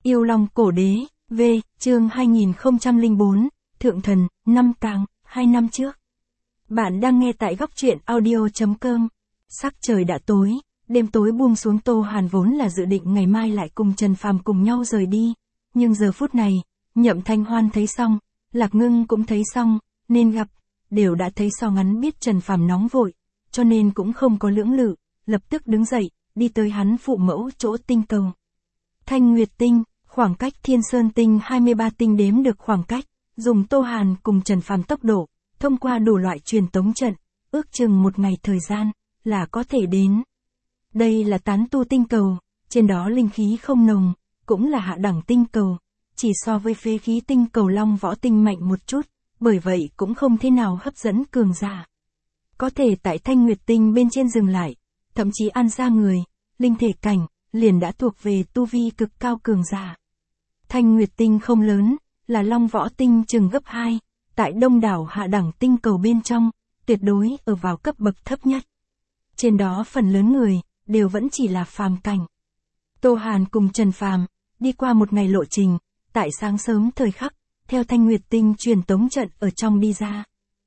Yêu Long Cổ Đế, V, chương 2004, Thượng Thần, năm Tàng, 2 năm trước. Bạn đang nghe tại góc truyện audio.com. Sắc trời đã tối, đêm tối buông xuống. Tô Hàn vốn là dự định ngày mai lại cùng Trần Phàm cùng nhau rời đi, nhưng giờ phút này, Nhậm Thanh Hoan thấy xong, Lạc Ngưng cũng thấy xong, nên gặp, đều đã thấy so ngắn biết Trần Phàm nóng vội, cho nên cũng không có lưỡng lự, lập tức đứng dậy, đi tới hắn phụ mẫu chỗ tinh cầu. Thanh Nguyệt Tinh, khoảng cách Thiên Sơn Tinh 23 tinh đếm được khoảng cách, dùng Tô Hàn cùng Trần Phàm tốc độ, thông qua đủ loại truyền tống trận, ước chừng một ngày thời gian, là có thể đến. Đây là tán tu tinh cầu, trên đó linh khí không nồng, cũng là hạ đẳng tinh cầu, chỉ so với phế khí tinh cầu Long Võ Tinh mạnh một chút, bởi vậy cũng không thế nào hấp dẫn cường giả. Có thể tại Thanh Nguyệt Tinh bên trên dừng lại, thậm chí ăn ra người, linh thể cảnh, liền đã thuộc về tu vi cực cao cường giả. Thanh Nguyệt Tinh không lớn, là Long Võ Tinh chừng gấp 2, tại đông đảo hạ đẳng tinh cầu bên trong, tuyệt đối ở vào cấp bậc thấp nhất. Trên đó phần lớn người, đều vẫn chỉ là phàm cảnh. Tô Hàn cùng Trần Phàm đi qua một ngày lộ trình, tại sáng sớm thời khắc, theo Thanh Nguyệt Tinh truyền tống trận ở trong đi ra.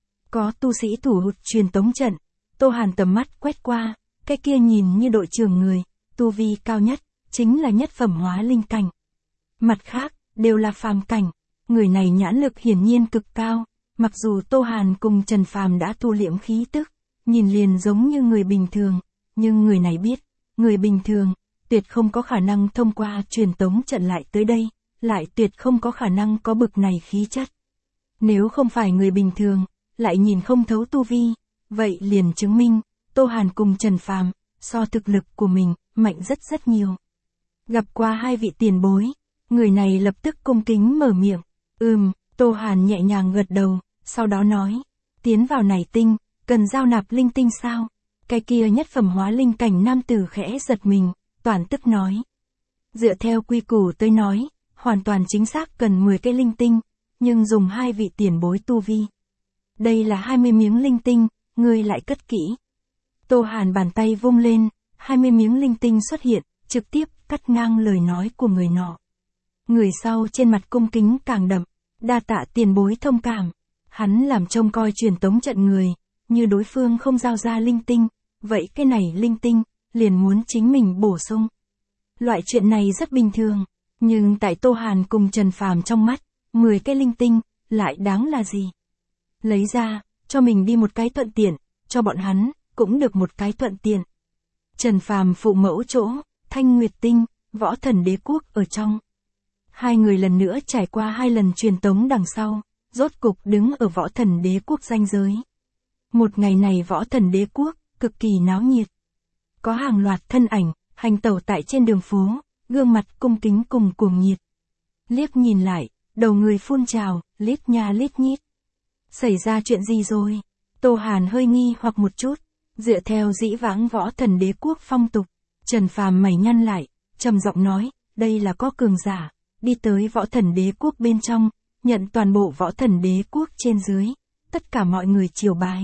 Có tu sĩ thủ hụt truyền tống trận, Tô Hàn tầm mắt quét qua, cái kia nhìn như đội trưởng người, tu vi cao nhất, chính là nhất phẩm hóa linh cảnh. Mặt khác, đều là phàm cảnh, người này nhãn lực hiển nhiên cực cao, mặc dù Tô Hàn cùng Trần Phàm đã tu liễm khí tức, nhìn liền giống như người bình thường, nhưng người này biết, người bình thường, tuyệt không có khả năng thông qua truyền tống trận lại tới đây, lại tuyệt không có khả năng có bực này khí chất. Nếu không phải người bình thường, lại nhìn không thấu tu vi, vậy liền chứng minh, Tô Hàn cùng Trần Phàm so thực lực của mình, mạnh rất rất nhiều. Gặp qua hai vị tiền bối, người này lập tức cung kính mở miệng. Tô Hàn nhẹ nhàng gật đầu, sau đó nói, tiến vào này tinh, cần giao nạp linh tinh sao? Cái kia nhất phẩm hóa linh cảnh nam tử khẽ giật mình, toàn tức nói. Dựa theo quy củ tôi nói, hoàn toàn chính xác cần 10 cái linh tinh, nhưng dùng hai vị tiền bối tu vi. Đây là 20 miếng linh tinh, ngươi lại cất kỹ. Tô Hàn bàn tay vung lên, 20 miếng linh tinh xuất hiện, trực tiếp cắt ngang lời nói của người nọ. Người sau trên mặt cung kính càng đậm, đa tạ tiền bối thông cảm. Hắn làm trông coi truyền tống trận người, như đối phương không giao ra linh tinh, vậy cái này linh tinh, liền muốn chính mình bổ sung. Loại chuyện này rất bình thường, nhưng tại Tô Hàn cùng Trần Phàm trong mắt, 10 cái linh tinh, lại đáng là gì? Lấy ra, cho mình đi một cái thuận tiện, cho bọn hắn, cũng được một cái thuận tiện. Trần Phàm phụ mẫu chỗ, Thanh Nguyệt Tinh, Võ Thần Đế Quốc ở trong. Hai người lần nữa trải qua 2 lần truyền tống đằng sau, rốt cục đứng ở Võ Thần Đế Quốc ranh giới. Một ngày này Võ Thần Đế Quốc, cực kỳ náo nhiệt. Có hàng loạt thân ảnh, hành tẩu tại trên đường phố, gương mặt cung kính cùng cuồng nhiệt. Liếc nhìn lại, đầu người phun trào, lít nha lít nhít. Xảy ra chuyện gì rồi? Tô Hàn hơi nghi hoặc một chút, dựa theo dĩ vãng Võ Thần Đế Quốc phong tục. Trần Phàm mày nhăn lại, trầm giọng nói, đây là có cường giả, đi tới Võ Thần Đế Quốc bên trong, nhận toàn bộ Võ Thần Đế Quốc trên dưới, tất cả mọi người triều bái.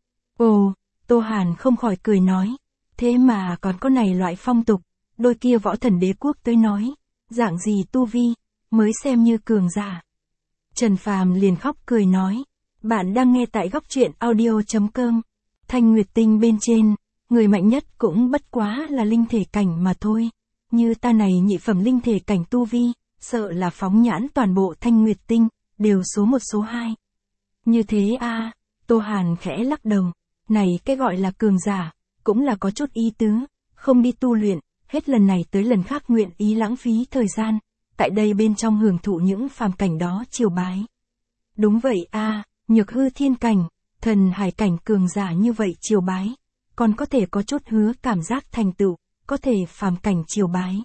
Ồ, Tô Hàn không khỏi cười nói, thế mà còn có này loại phong tục, đôi kia Võ Thần Đế Quốc tới nói, dạng gì tu vi, mới xem như cường giả. Trần Phàm liền khóc cười nói, bạn đang nghe tại góc truyện audio.com, Thanh Nguyệt Tinh bên trên, người mạnh nhất cũng bất quá là linh thể cảnh mà thôi, như ta này nhị phẩm linh thể cảnh tu vi, sợ là phóng nhãn toàn bộ Thanh Nguyệt Tinh, đều số 1 số 2. Như thế a, Tô Hàn khẽ lắc đầu, này cái gọi là cường giả, cũng là có chút ý tứ, không đi tu luyện, hết lần này tới lần khác nguyện ý lãng phí thời gian, tại đây bên trong hưởng thụ những phàm cảnh đó triều bái. Đúng vậy a, nhược hư thiên cảnh, thần hải cảnh cường giả như vậy triều bái, còn có thể có chút hứa cảm giác thành tựu, có thể phàm cảnh triều bái.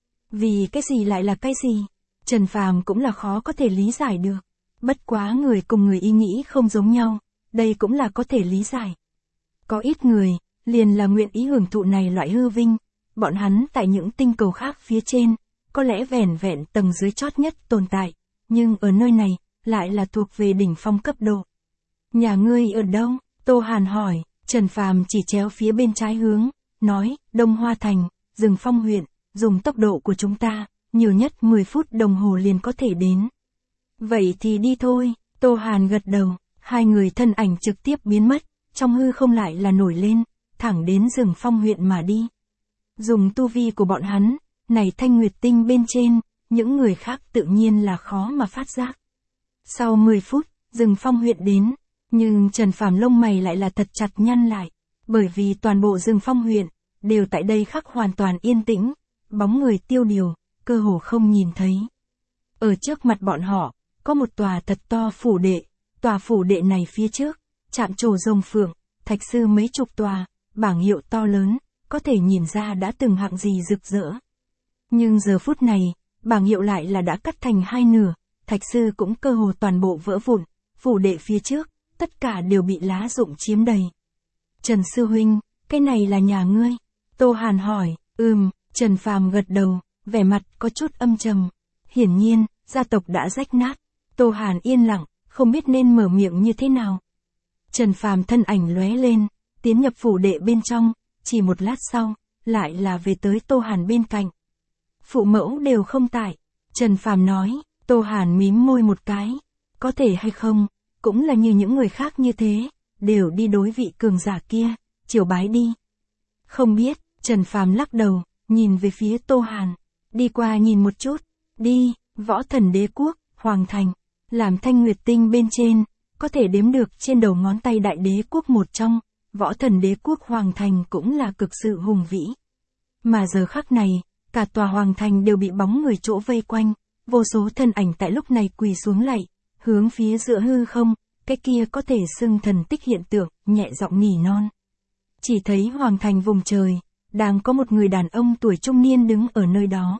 Vì cái gì lại là cái gì? Trần Phàm cũng là khó có thể lý giải được. Bất quá người cùng người ý nghĩ không giống nhau, đây cũng là có thể lý giải. Có ít người, liền là nguyện ý hưởng thụ này loại hư vinh, bọn hắn tại những tinh cầu khác phía trên, có lẽ vẻn vẹn tầng dưới chót nhất tồn tại, nhưng ở nơi này, lại là thuộc về đỉnh phong cấp độ. Nhà ngươi ở đâu? Tô Hàn hỏi, Trần Phàm chỉ chéo phía bên trái hướng, nói, Đông Hoa Thành, Rừng Phong huyện, dùng tốc độ của chúng ta, nhiều nhất 10 phút đồng hồ liền có thể đến. Vậy thì đi thôi, Tô Hàn gật đầu, hai người thân ảnh trực tiếp biến mất, trong hư không lại là nổi lên, thẳng đến rừng phong huyện mà đi. Dùng tu vi của bọn hắn, này Thanh Nguyệt Tinh bên trên, những người khác tự nhiên là khó mà phát giác. Sau 10 phút, rừng phong huyện đến, nhưng Trần Phàm lông mày lại là thật chặt nhăn lại, bởi vì toàn bộ rừng phong huyện, đều tại đây khắc hoàn toàn yên tĩnh, bóng người tiêu điều, cơ hồ không nhìn thấy. Ở trước mặt bọn họ, có một tòa thật to phủ đệ, tòa phủ đệ này phía trước, chạm trổ rồng phượng, thạch sư mấy chục tòa, bảng hiệu to lớn, có thể nhìn ra đã từng hạng gì rực rỡ. Nhưng giờ phút này, bảng hiệu lại là đã cắt thành hai nửa, thạch sư cũng cơ hồ toàn bộ vỡ vụn, phủ đệ phía trước, tất cả đều bị lá rụng chiếm đầy. Trần sư huynh, cái này là nhà ngươi? Tô Hàn hỏi. Trần Phàm gật đầu, vẻ mặt có chút âm trầm. Hiển nhiên, gia tộc đã rách nát. Tô Hàn yên lặng, không biết nên mở miệng như thế nào. Trần Phàm thân ảnh lóe lên, tiến nhập phủ đệ bên trong, chỉ một lát sau, lại là về tới Tô Hàn bên cạnh. Phụ mẫu đều không tại. Trần Phàm nói. Tô Hàn mím môi một cái. Có thể hay không, cũng là như những người khác như thế, đều đi đối vị cường giả kia, triều bái đi. Không biết, Trần Phàm lắc đầu, nhìn về phía Tô Hàn. Đi qua nhìn một chút. Đi, Võ Thần Đế Quốc, Hoàng Thành, làm Thanh Nguyệt Tinh bên trên, có thể đếm được trên đầu ngón tay Đại Đế Quốc một trong, Võ Thần Đế Quốc Hoàng Thành cũng là cực sự hùng vĩ. Mà giờ khắc này, cả tòa Hoàng Thành đều bị bóng người chỗ vây quanh, vô số thân ảnh tại lúc này quỳ xuống lạy, hướng phía giữa hư không, cái kia có thể xưng thần tích hiện tượng, nhẹ giọng nỉ non. Chỉ thấy Hoàng Thành vùng trời, đang có một người đàn ông tuổi trung niên đứng ở nơi đó.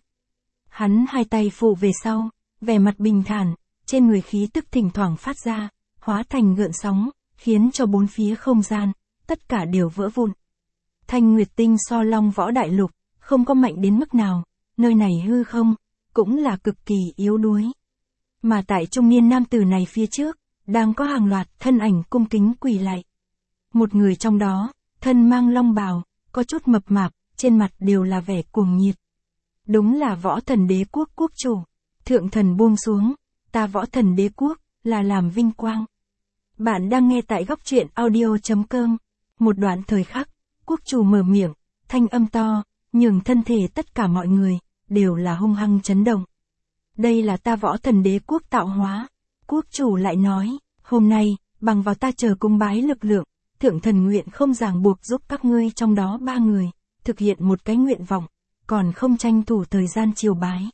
Hắn hai tay phụ về sau, vẻ mặt bình thản, trên người khí tức thỉnh thoảng phát ra, hóa thành gợn sóng, khiến cho bốn phía không gian, tất cả đều vỡ vụn. Thanh Nguyệt Tinh so Long Võ Đại Lục, không có mạnh đến mức nào, nơi này hư không, cũng là cực kỳ yếu đuối. Mà tại trung niên nam tử này phía trước, đang có hàng loạt thân ảnh cung kính quỳ lạy. Một người trong đó, thân mang long bào, có chút mập mạp, trên mặt đều là vẻ cuồng nhiệt. Đúng là Võ Thần Đế Quốc quốc chủ. Thượng thần buông xuống, ta Võ Thần Đế Quốc, là làm vinh quang. Bạn đang nghe tại góc truyện audio.com. Một đoạn thời khắc, quốc chủ mở miệng, thanh âm to, nhường thân thể tất cả mọi người, đều là hung hăng chấn động. Đây là ta Võ Thần Đế Quốc tạo hóa. Quốc chủ lại nói, hôm nay, bằng vào ta chờ cung bái lực lượng, thượng thần nguyện không ràng buộc giúp các ngươi trong đó 3 người, thực hiện một cái nguyện vọng, còn không tranh thủ thời gian triều bái.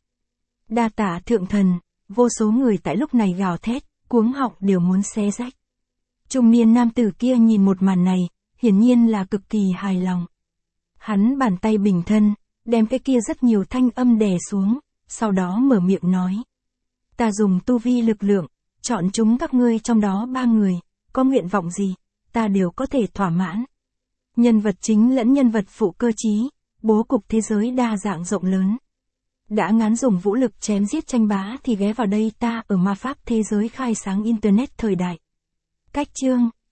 Đa tạ thượng thần, vô số người tại lúc này gào thét, cuống họng đều muốn xé rách. Trung niên nam tử kia nhìn một màn này, hiển nhiên là cực kỳ hài lòng. Hắn bàn tay bình thân, đem cái kia rất nhiều thanh âm đè xuống, sau đó mở miệng nói. Ta dùng tu vi lực lượng, chọn chúng các ngươi trong đó 3 người, có nguyện vọng gì, ta đều có thể thỏa mãn. Nhân vật chính lẫn nhân vật phụ cơ chí, bố cục thế giới đa dạng rộng lớn. Đã ngán dùng vũ lực chém giết tranh bá thì ghé vào đây ta ở ma pháp thế giới khai sáng Internet thời đại. Cách chương